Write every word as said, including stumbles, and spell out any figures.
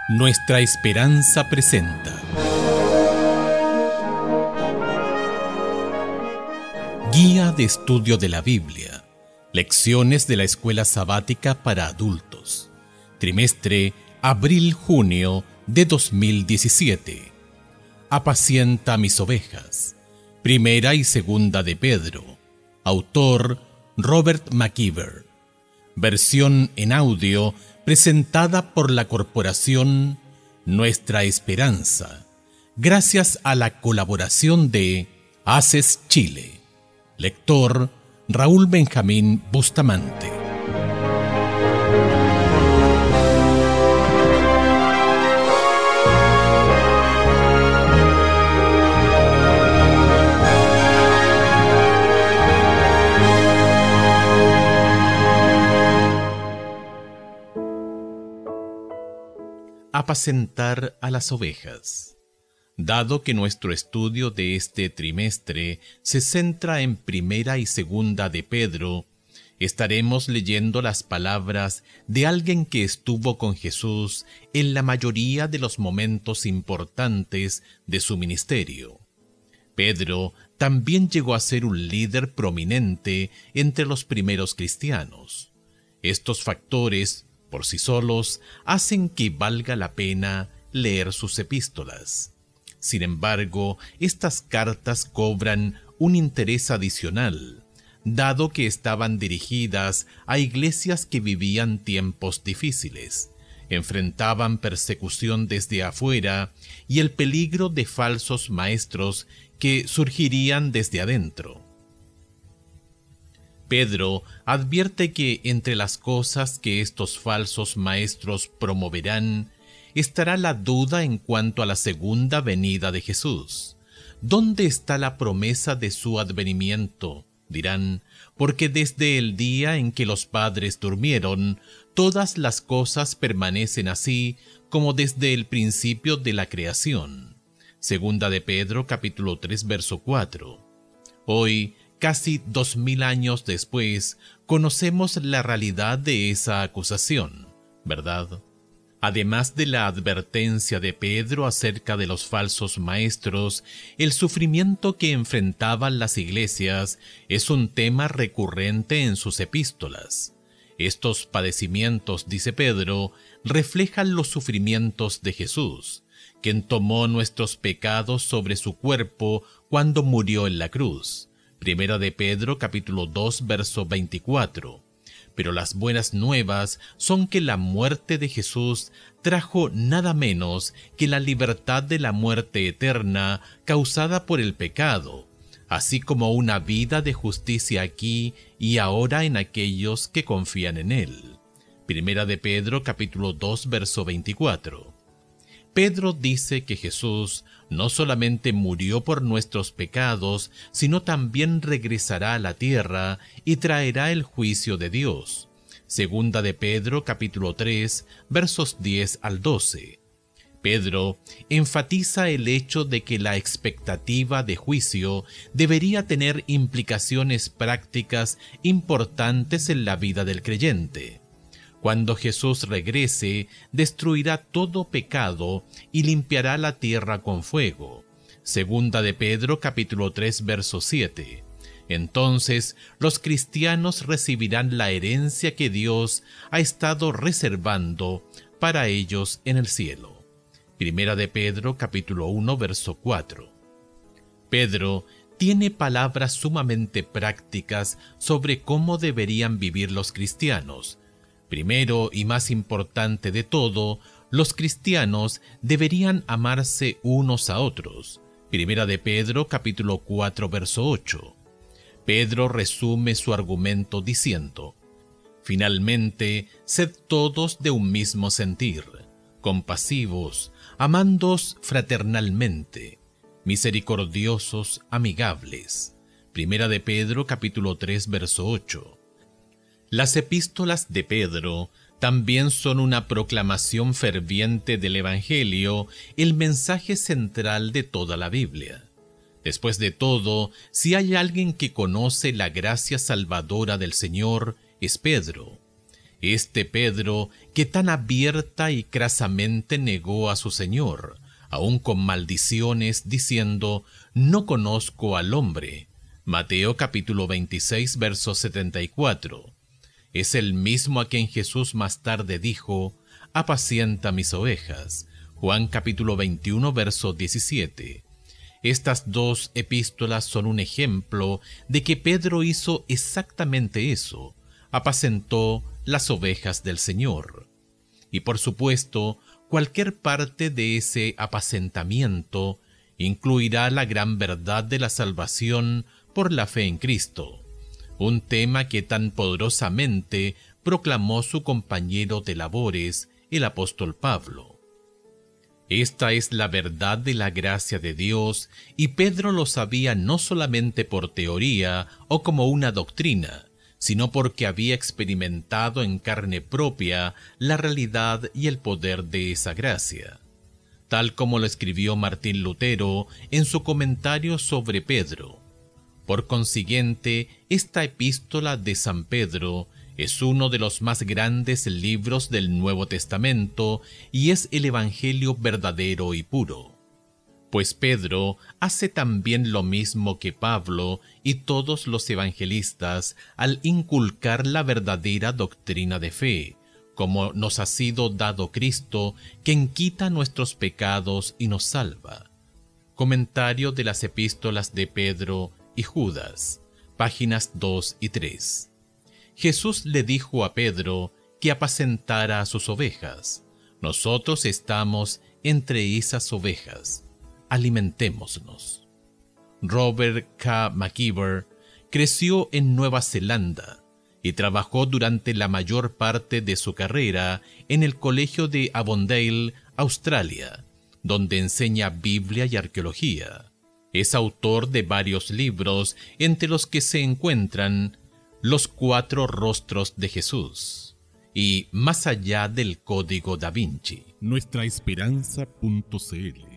Nuestra Esperanza presenta Guía de Estudio de la Biblia. Lecciones de la Escuela Sabática para Adultos. Trimestre abril-junio de dos mil diecisiete. Apacienta mis ovejas. Primera y segunda de Pedro. Autor Robert McKeever. Versión en audio presentada por la corporación Nuestra Esperanza, gracias a la colaboración de ACES Chile. Lector Raúl Benjamín Bustamante. Apacentar a las ovejas. Dado que nuestro estudio de este trimestre se centra en Primera y Segunda de Pedro, estaremos leyendo las palabras de alguien que estuvo con Jesús en la mayoría de los momentos importantes de su ministerio. Pedro también llegó a ser un líder prominente entre los primeros cristianos. Estos factores por sí solos hacen que valga la pena leer sus epístolas. Sin embargo, estas cartas cobran un interés adicional, dado que estaban dirigidas a iglesias que vivían tiempos difíciles, enfrentaban persecución desde afuera y el peligro de falsos maestros que surgirían desde adentro. Pedro advierte que entre las cosas que estos falsos maestros promoverán estará la duda en cuanto a la segunda venida de Jesús. ¿Dónde está la promesa de su advenimiento? Dirán, porque desde el día en que los padres durmieron, todas las cosas permanecen así como desde el principio de la creación. Segunda de Pedro, capítulo tres, verso cuatro. Hoy, casi dos mil años después, conocemos la realidad de esa acusación, ¿verdad? Además de la advertencia de Pedro acerca de los falsos maestros, el sufrimiento que enfrentaban las iglesias es un tema recurrente en sus epístolas. Estos padecimientos, dice Pedro, reflejan los sufrimientos de Jesús, quien tomó nuestros pecados sobre su cuerpo cuando murió en la cruz. Primera de Pedro, capítulo dos, verso veinticuatro. Pero las buenas nuevas son que la muerte de Jesús trajo nada menos que la libertad de la muerte eterna causada por el pecado, así como una vida de justicia aquí y ahora en aquellos que confían en él. Primera de Pedro, capítulo dos, verso veinticuatro. Pedro dice que Jesús no solamente murió por nuestros pecados, sino también regresará a la tierra y traerá el juicio de Dios. Segunda de Pedro, capítulo tres, versos diez al doce. Pedro enfatiza el hecho de que la expectativa de juicio debería tener implicaciones prácticas importantes en la vida del creyente. Cuando Jesús regrese, destruirá todo pecado y limpiará la tierra con fuego. Segunda de Pedro, capítulo tres, verso siete. Entonces, los cristianos recibirán la herencia que Dios ha estado reservando para ellos en el cielo. Primera de Pedro, capítulo uno, verso cuatro. Pedro tiene palabras sumamente prácticas sobre cómo deberían vivir los cristianos. Primero y más importante de todo, los cristianos deberían amarse unos a otros. Primera de Pedro, capítulo cuatro, verso ocho. Pedro resume su argumento diciendo: finalmente, sed todos de un mismo sentir, compasivos, amándoos fraternalmente, misericordiosos, amigables. Primera de Pedro, capítulo tres, verso ocho. Las epístolas de Pedro también son una proclamación ferviente del Evangelio, el mensaje central de toda la Biblia. Después de todo, si hay alguien que conoce la gracia salvadora del Señor, es Pedro. Este Pedro que tan abierta y crasamente negó a su Señor, aun con maldiciones, diciendo: no conozco al hombre. Mateo capítulo veintiséis, verso setenta y cuatro. Es el mismo a quien Jesús más tarde dijo: apacienta mis ovejas. Juan capítulo veintiuno, verso diecisiete. Estas dos epístolas son un ejemplo de que Pedro hizo exactamente eso: apacentó las ovejas del Señor. Y por supuesto, cualquier parte de ese apacentamiento incluirá la gran verdad de la salvación por la fe en Cristo, un tema que tan poderosamente proclamó su compañero de labores, el apóstol Pablo. Esta es la verdad de la gracia de Dios, y Pedro lo sabía no solamente por teoría o como una doctrina, sino porque había experimentado en carne propia la realidad y el poder de esa gracia, tal como lo escribió Martín Lutero en su comentario sobre Pedro. Por consiguiente, esta epístola de San Pedro es uno de los más grandes libros del Nuevo Testamento y es el Evangelio verdadero y puro. Pues Pedro hace también lo mismo que Pablo y todos los evangelistas al inculcar la verdadera doctrina de fe, como nos ha sido dado Cristo, quien quita nuestros pecados y nos salva. Comentario de las epístolas de Pedro y Judas, páginas dos y tres. Jesús le dijo a Pedro que apacentara a sus ovejas. Nosotros estamos entre esas ovejas. Alimentémonos. Robert K. McKeever creció en Nueva Zelanda y trabajó durante la mayor parte de su carrera en el colegio de Avondale, Australia, donde enseña Biblia y arqueología. Es autor de varios libros, entre los que se encuentran Los cuatro rostros de Jesús y Más allá del Código Da Vinci. nuestra esperanza punto c l